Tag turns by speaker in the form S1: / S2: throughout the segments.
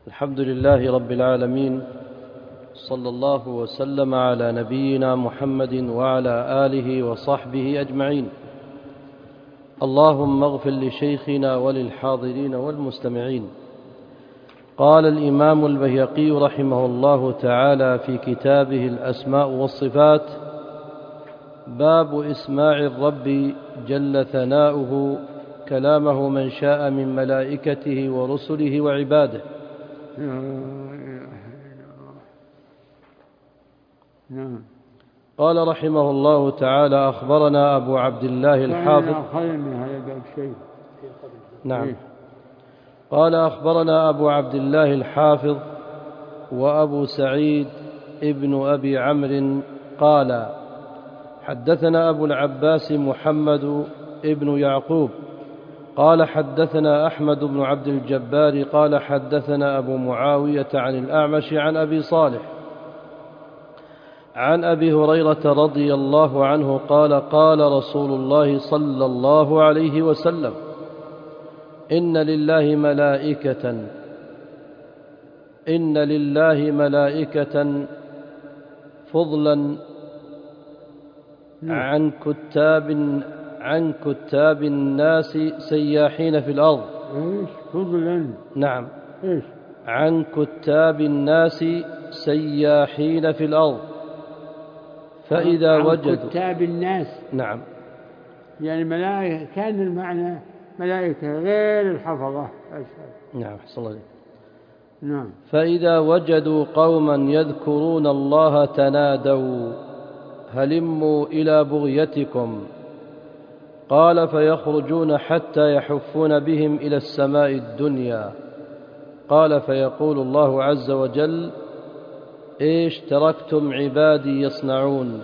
S1: الحمد لله رب العالمين، صلى الله وسلم على نبينا محمد وعلى آله وصحبه أجمعين. اللهم اغفر لشيخنا وللحاضرين والمستمعين. قال الإمام البيهقي رحمه الله تعالى في كتابه الأسماء والصفات: باب إسماع الرب جل ثناؤه كلامه من شاء من ملائكته ورسله وعباده. قال رحمه الله تعالى: أخبرنا أبو عبد الله الحافظ. نعم. قال: أخبرنا أبو عبد الله الحافظ وأبو سعيد ابن أبي عمرو قال: حدثنا أبو العباس محمد ابن يعقوب قال: حدثنا أحمد بن عبد الجبار قال: حدثنا أبو معاوية عن الأعمش عن أبي صالح عن أبي هريرة رضي الله عنه قال: قال رسول الله صلى الله عليه وسلم: إن لله ملائكة فضلا عن كتاب الناس سياحين في الأرض.
S2: فضلا؟
S1: نعم. عن كتاب الناس سياحين في الأرض، فإذا وجدوا
S2: كتاب الناس.
S1: نعم.
S2: يعني ملائكة، كان المعنى ملائكة غير الحفظة.
S1: نعم. حصل الله.
S2: نعم.
S1: فإذا وجدوا قوما يذكرون الله تنادوا: هلموا إلى بغيتكم. قال: فيخرجون حتى يحفون بهم إلى السماء الدنيا. قال: فيقول الله عز وجل: إيش تركتم عبادي يصنعون؟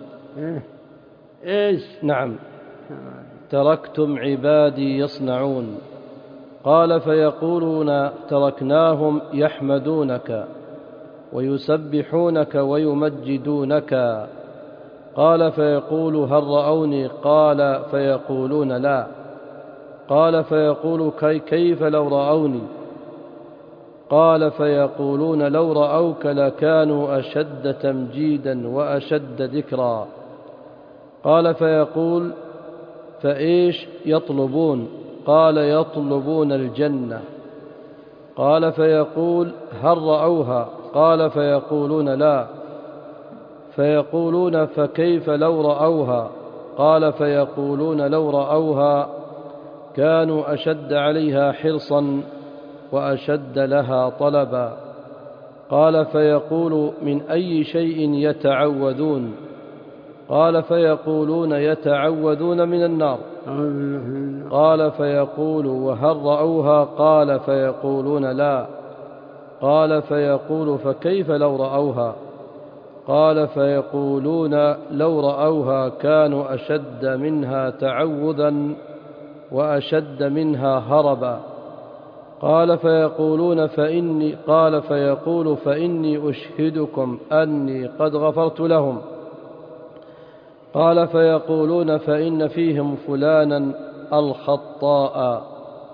S2: إيش؟
S1: نعم. تركتم عبادي يصنعون. قال: فيقولون: تركناهم يحمدونك ويسبحونك ويمجدونك. قال: فيقول: هل رأوني؟ قال: فيقولون: لا. قال: فيقول: كيف لو رأوني؟ قال: فيقولون: لو رأوك لكانوا أشد تمجيدا وأشد ذكرا. قال: فيقول: فإيش يطلبون؟ قال: يطلبون الجنة. قال: فيقول: هل رأوها؟ قال: فيقولون: لا. فيقولون: فكيف لو رأوها؟ قال: فيقولون: لو رأوها كانوا أشد عليها حرصا وأشد لها طلبا. قال: فيقول: من أي شيء يتعوذون؟ قال: فيقولون: يتعوذون من النار. قال: فيقول: وهل رأوها؟ قال: فيقولون: لا. قال: فيقول: فكيف لو رأوها؟ قال: فيقولون: لو رأوها كانوا أشد منها تعوذا وأشد منها هربا. قال: فيقول: فإني أشهدكم أني قد غفرت لهم. قال: فيقولون: فإن فيهم فلانا الخطاء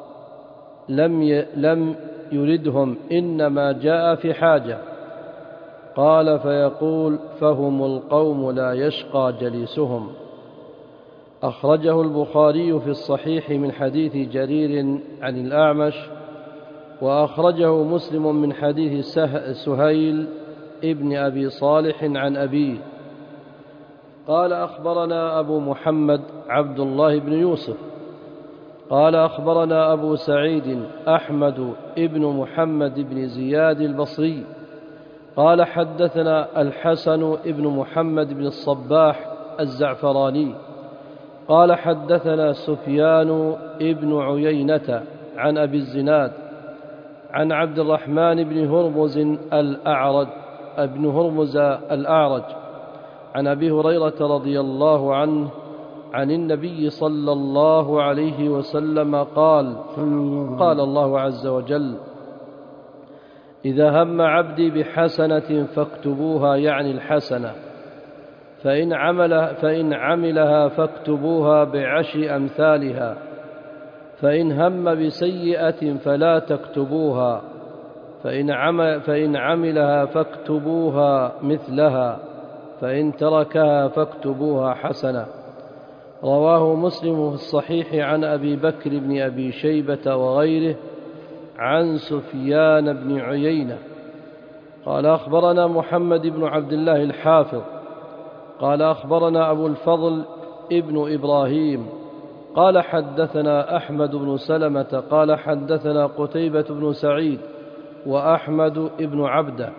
S1: لم يردهم، إنما جاء في حاجة. قال: فيقول: فهم القوم لا يشقى جليسهم. أخرجه البخاري في الصحيح من حديث جرير عن الأعمش، وأخرجه مسلم من حديث سهيل ابن أبي صالح عن أبيه. قال: أخبرنا أبو محمد عبد الله بن يوسف قال: أخبرنا أبو سعيد أحمد ابن محمد بن زياد البصري قال: حدثنا الحسن ابن محمد بن الصباح الزعفراني قال: حدثنا سفيان ابن عيينة عن أبي الزناد عن عبد الرحمن بن هرمز الأعرج عن أبي هريرة رضي الله عنه عن النبي صلى الله عليه وسلم قال: قال الله عز وجل: إذا هم عبدي بحسنة فاكتبوها، يعني الحسنة، فإن عملها فاكتبوها بعشر أمثالها، فإن هم بسيئة فلا تكتبوها، فإن عملها فاكتبوها مثلها، فإن تركها فاكتبوها حسنة. رواه مسلم في الصحيح عن أبي بكر بن أبي شيبة وغيره عن سفيان بن عيينة قال أخبرنا محمد بن عبد الله الحافظ قال أخبرنا أبو الفضل ابن إبراهيم قال حدثنا أحمد بن سلمة قال حدثنا قتيبة بن سعيد وأحمد بن عبده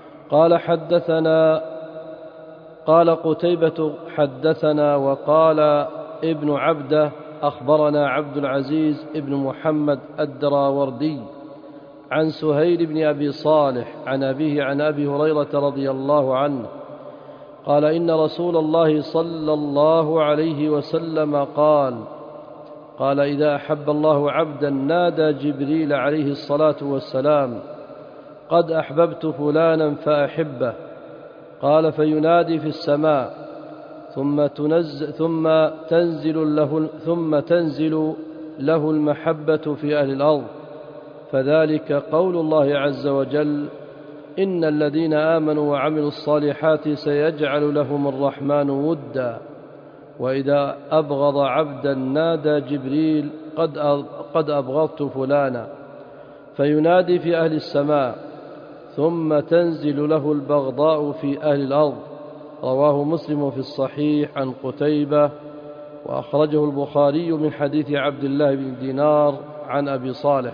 S1: قال قتيبة حدثنا وقال ابن عبده أخبرنا عبد العزيز بن محمد الدراوردي عن سهيل بن أبي صالح عن أبيه عن أبي هريرة رضي الله عنه قال إن رسول الله صلى الله عليه وسلم قال إذا أحب الله عبدا نادى جبريل عليه الصلاة والسلام قد أحببت فلانا فأحبه. قال فينادي في السماء ثم تنزل له المحبة في أهل الأرض، فذلك قول الله عز وجل إن الذين آمنوا وعملوا الصالحات سيجعل لهم الرحمن ودا. وإذا أبغض عبدا نادى جبريل قد أبغضت فلانا، فينادي في أهل السماء ثم تنزل له البغضاء في أهل الأرض. رواه مسلم في الصحيح عن قتيبة، وأخرجه البخاري من حديث عبد الله بن دينار عن أبي صالح.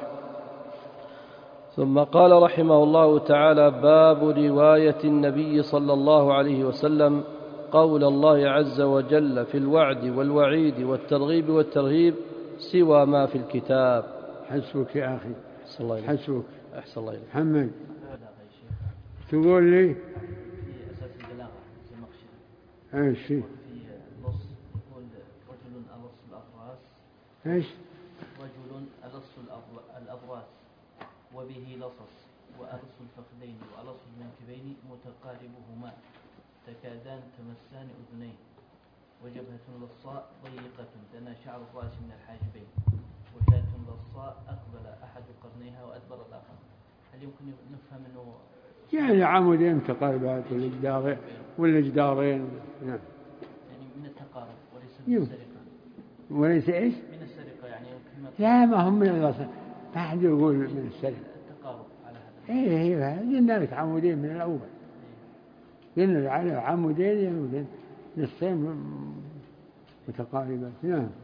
S1: ثم قال رحمه الله تعالى: باب رواية النبي صلى الله عليه وسلم قول الله عز وجل في الوعد والوعيد والترغيب والترهيب سوى ما في الكتاب.
S2: حسبك يا أخي، حسبك.
S1: أحسن الله إليك.
S2: محمد تقول لي
S3: في أساس البلاغة الزمخشري
S2: ايش في
S3: نص يقول رجل ألص الأضراس
S2: ايش
S3: رجل ألص الأضراس وبه لصص وألص الفخذين وألص المنكبين متقاربهما تكادان تمسان أذنين وجبهة لصاء ضيقة دنا شعر الرأس من الحاجبين وشاة لصاء أقبل أحد قرنيها وأدبر الآخر. هل يمكن نفهم أنه
S2: يعني عمودين متقاربات ولا جدارين؟ نعم،
S3: يعني من التقارب وليس من السرقة.
S2: وليس ايش؟
S3: من السرقة يعني كلمة.
S2: لا، ما هم من الوصف، ما حد يقول من السرقة.
S3: التقارب على هذا.
S2: ايه قلنا لك عمودين من الأول، قلنا على عمودين نصين متقاربات. نعم.